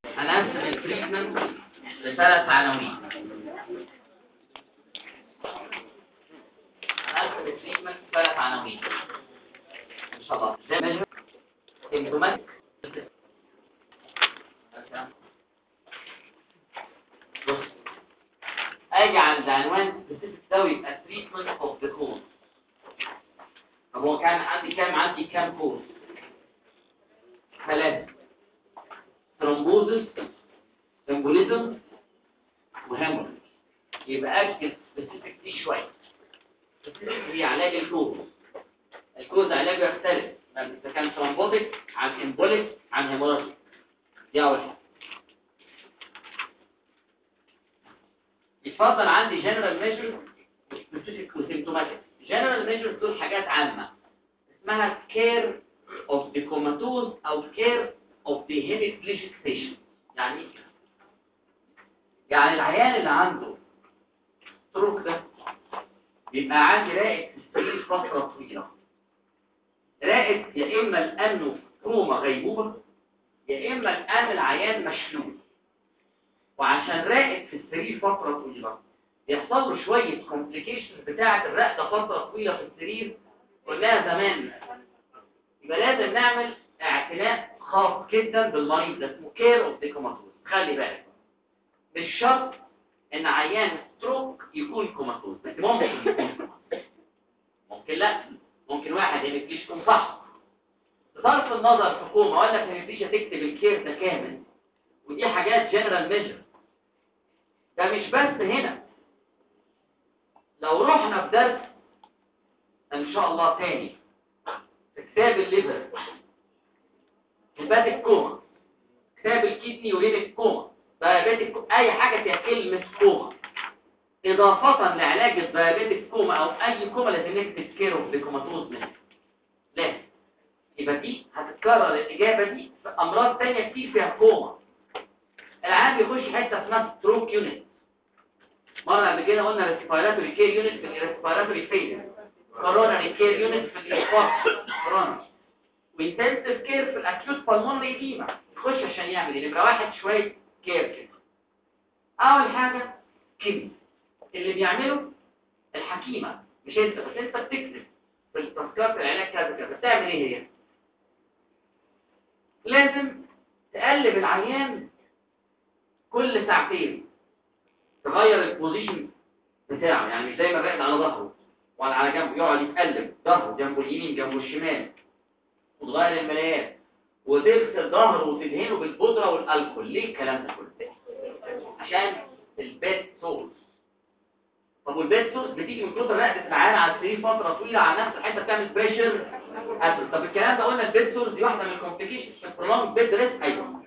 هنقسم التريتمنت لثلاث عناوين. هنقسم التريتمنت لثلاث عناوين ان شاء الله. ميجر سيمبتوماتيك. بص، اجي عند عنوان سبيسيفيك ده ويبقى تريتمنت اوف ذا كوز. طب هو كان عندي كام كوز؟ ثلاثة: ثرومبوزس، امبوليزم، وهيموريج. يبقى اكتب سبيسيفيك دي شويه. سبيسيفيك هي علاج الكوز. الكوز علاجه يختلف اذا كان ثرومبوتيك عن امبوليك عن هيموريج. دي اول حاجه. يتفضل عندي جنرال ميجر سبيسيفيك وسيمتوماتيك. جنرال ميجر دول حاجات عامه اسمها كير اوف ذا كوماتوز او كير اوف ذا هيميبليجيك بيشنت. يعني ايه؟ يعني العيان اللي عنده ستروك ده بيبقى عندي راقد في السرير فتره طويله. راقد يا اما لانه في كوما غيبوبه يا اما لان العيان مشلول. وعشان راقد في السرير فتره طويله يحصل له شويه كومبليكيشنز بتاعه الرقده فتره طويله في السرير قلناها زمان. يبقى لازم نعمل اعتناء خاص جدا بالمريض ده اسمه كير اوف ذا كوماتوز. خلي بالك مش شرط ان عيان ستروك يكون كوماتوز، بس ممكن يكون كوماتوز. ممكن لا، ممكن واحد يمكيش يكون صح. بصرف النظر في كوما ولا في مفيش هتكتب الكير ده كامل. ودي حاجات جنرال ميجر. ده مش بس هنا. لو رحنا في درس ان شاء الله تاني في كتاب الليفر، كتاب الكوما، كتاب الكيدني ورينك كوما، دايابيتك، اي حاجه فيها كلمه كوما اضافه لعلاج الدايابيتك كوما او اي كوما لازم نكتب كير اوف ذا كوماتوز منه. لازم. يبقى دي هتتكرر الاجابه دي في امراض ثانيه كتير فيها كوما. العيان بيخش حته اسمها ستروك يونت. مره قبل كده قلنا ريسبيراتوري كير يونت في الريسبيراتوري فيلر، كوروناري كير يونت في الانفاركت كورونا، وانتنسيف كير في الاكيوت بالمونري ايديما. يخش عشان يعمل ايه؟ يبقى واحد شويه كير كده. اول حاجه كده اللي بيعمله الحكيمه مش انت، بس انت بتكتب في التذكره العلاج كذا كذا. بتعمل ايه هي؟ لازم تقلب العيان كل ساعتين، تغير البوزيشن بتاعه. يعني مش دايما راقد على ظهره ولا على جنبه، يقعد يتقلب ظهره جنبه اليمين جنبه الشمال، وتغير الملايات وتغسل ظهره وتدهنه بالبودره والالكول. ليه الكلام ده كله؟ عشان البيت سورس. طب والبيت سورس بتيجي من كتر رقبه العيان على السرير فتره طويله على نفس الحته بتعمل بريشر اسيد. طب الكلام ده قلنا البيت سورس دي واحده من الكومبليكيشنز في البرولونج بيد ريست. ايوه،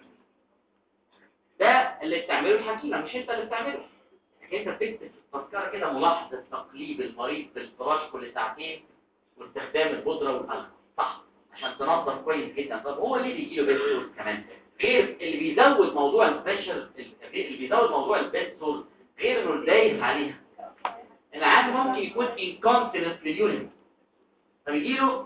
ده اللي بتعمله الحكيمه مش انت اللي بتعمله. انت بتكتب في التذكره كده ملاحظه تقليب المريض بالفراش كل ساعتين واستخدام البودره والالكول، صح؟ عشان تنظف كويس جدا. طب هو ليه بيجي له بيت سورس كمان؟ غير اللي بيزود موضوع البريشر، اللي بيزود موضوع البيت سورس غير انه دايس عليها. العيان ممكن يكون انكونتيننت لليورين، فبيجي له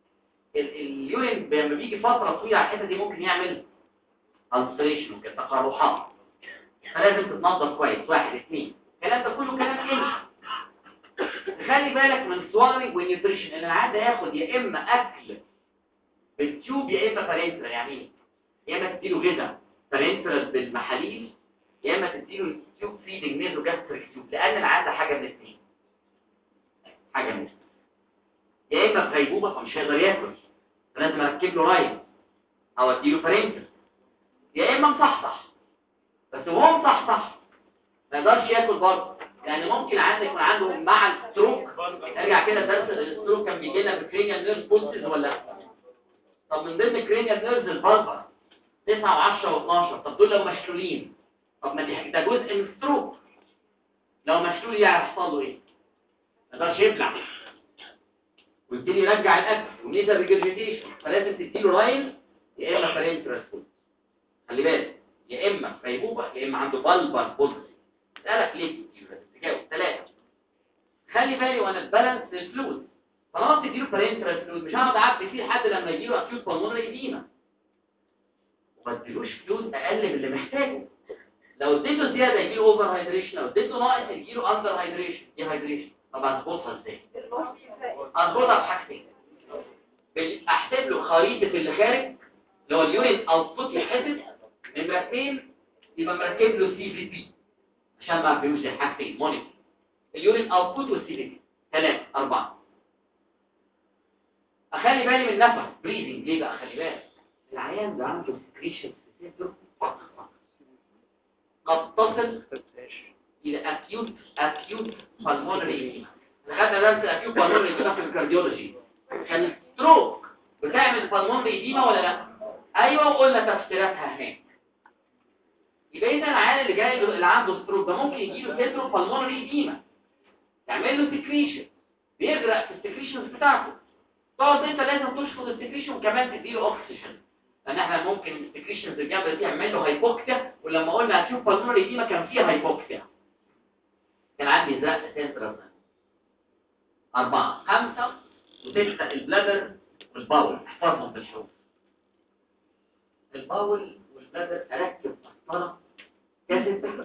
اليورين لما بيجي فتره طويله على الحته دي ممكن يعمل ألسريشن وكده، تقرحات. فلازم تتنظف كويس. واحد اثنين، الكلام ده كله كلام علمي. خلي بالك من السوالرنج والنيوتريشن. ان العيان ده ياخد يا اما اكل بالتيوب يا اما بارنترال. يعني ايه؟ يا اما تديله غذاء بارنترال بالمحاليل يا اما تديله تيوب فيدنج نيزو جاستريك تيوب، لان العيان ده حاجه من الاثنين. حاجه من الاثنين، يا اما في غيبوبه فمش هيقدر ياكل فلازم اركب له رايل او اديله بارنترال، يا اما مصحصح بس وهو مصحصح ما يقدرش ياكل برضه. يعني ممكن عندك يكون عنده مع الستروك، ارجع كده درس الستروك كان بيجي لنا بكرينيال نيرف بولسز ولا؟ طب من ضمن الكرينيال نيرفز البلبر 9 و10 و12. طب دول لو مشلولين، طب ما دي ده جزء من الستروك. لو مشلول يحصل له ايه؟ ما يقدرش يبلع ويبتدي يرجع الاكل ونيزل ريجرجيتيشن. فلازم تديله رايل يا اما بارنترال فود. خلي بالك يا اما غيبوبه يا اما عنده بلبر بولسي. اسالك ليه تجاوب. 3 خلي بالي وانا البالانس للفلويد. طالما بتديله بارنترال فلويد مش هقعد اعبي فيه لحد لما يجيله اكيوت بالمونري ايديما. وما اديلوش فلويد اقل من اللي محتاجه. لو اديته زياده يجيله اوفر هايدريشن، لو اديته ناقص يجيله اندر هايدريشن، دي هايدريشن. طب هتظبطها ازاي؟ هظبطها بحاجتين. احسب له خريطه اللي خارج اللي هو اليورين اوتبوت يحسب. نمره 2 يبقى مركب له سي في بي عشان ما اعملوش زي حاجتين مونيتور اليورين اوتبوت والسي في بي. 3 4 اخلي بالي من النفس بريزنج. ليه بقى اخلي بالي؟ العيان ده عنده سكريشن في صدره قد تصل الى اكيوت بالمونري. خدنا درس اكيوت بالمونري في الكارديولوجي. كان ستروك بتعمل بالمونري ايديما ولا لا؟ ايوه، وقلنا تفسيراتها هناك. يبقى اذا العيان اللي جاي اللي عنده ستروك ده ممكن يجي له سيترو بالمونري ايديما، يعمل له سكريشن، بيغرق في السكريشنز بتاعته. طبعا انت لازم تشفط السكريشن وكمان تديله اوكسجين، لان احنا ممكن السكريشنز الجامده دي يعمل له هايبوكسيا. ولما قلنا هتشوف بالمونري ايديما كان فيها هايبوكسيا. كان عندي زرق سنترال 4 5 و6 البلادر والباول. احفظهم بالحروف. الباول والبلادر اركب قسطره كاسيتر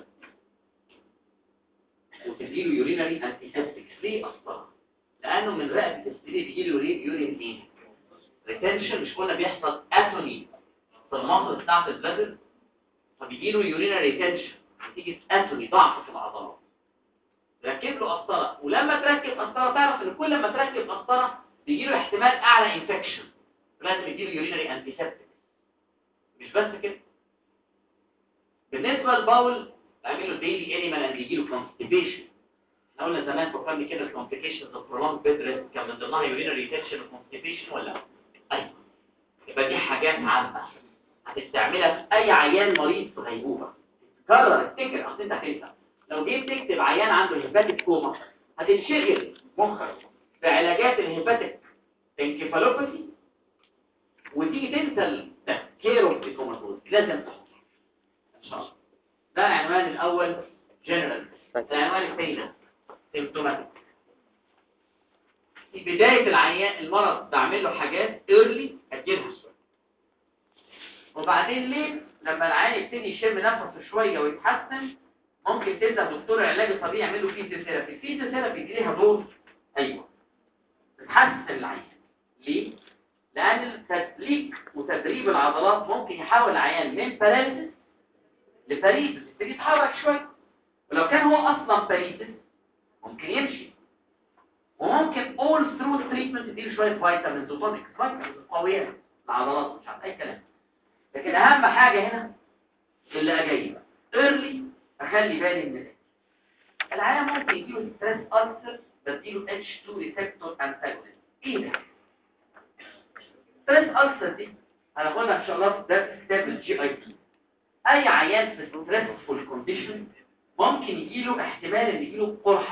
وتديله يورينري انتيسبتكس. ليه قسطره؟ لانه من رقبه السرير بيجيله يورين ايه؟ ريتنشن. مش قلنا بيحصل اتوني في المنطقه بتاعت البلادر، فبيجيله يورينري ريتنشن نتيجه اتوني ضعف في العضلات. ركب له قسطره، ولما تركب قسطره تعرف ان كل ما تركب قسطره بيجيله احتمال اعلى انفكشن، لازم يديله يورينري انتيسبتكس. مش بس كده، بالنسبه للباول اعمل له ديلي انيمال اند يجيله كونستيبيشن. احنا قلنا زمان فكرني كده الكومبليكيشنز اوف برولونج بيد ريست كان من ضمنها يورينري ريتنشن وكونستيبيشن ولا لا؟ ايوه. يبقى دي حاجات عامه هتستعملها في اي عيان مريض في غيبوبه. تكرر افتكر، اصل انت هتنسى. لو جيت تكتب عيان عنده هيباتيك كوما هتنشغل مخك بعلاجات الهيباتيك انكفالوباثي وتيجي تنسى الكير اوف الكوماتوز. لازم تحط ان شاء الله. ده العنوان الاول جنرال. العنوان الثاني سيمبتوماتيك. في بدايه العيان المرض بعمل له حاجات ايرلي اجلها شويه، وبعدين ليه لما العيان يبتدي يشم نفسه شويه ويتحسن ممكن تبدا دكتور العلاج الطبيعي يعمل له فيزيوثيرابي. الفيزيوثيرابي دي ليها دور، ايوه، بتحسن العيان. ليه؟ لان التسليك وتدريب العضلات ممكن يحول العيان من باراليسيس لباريسيس، يبتدي يتحرك شويه. ولو كان هو اصلا باريسيس ممكن يمشي. وممكن all through treatment تديله شويه فيتامينز وتونيكس، فيتامينز قويه العضلات مش عارف اي كلام. لكن اهم حاجه هنا اللي اجايبها early. اخلي بالي من العيان ممكن يجيله ستريس ألسر بديله H2 ريسبتور انتاجونست. ايه ده؟ ستريس ألسر دي هناخدها ان شاء الله في درس كتاب الجي اي تي. اي عيان في ستريسفول كونديشن ممكن يجيله احتمال ان يجيله قرحه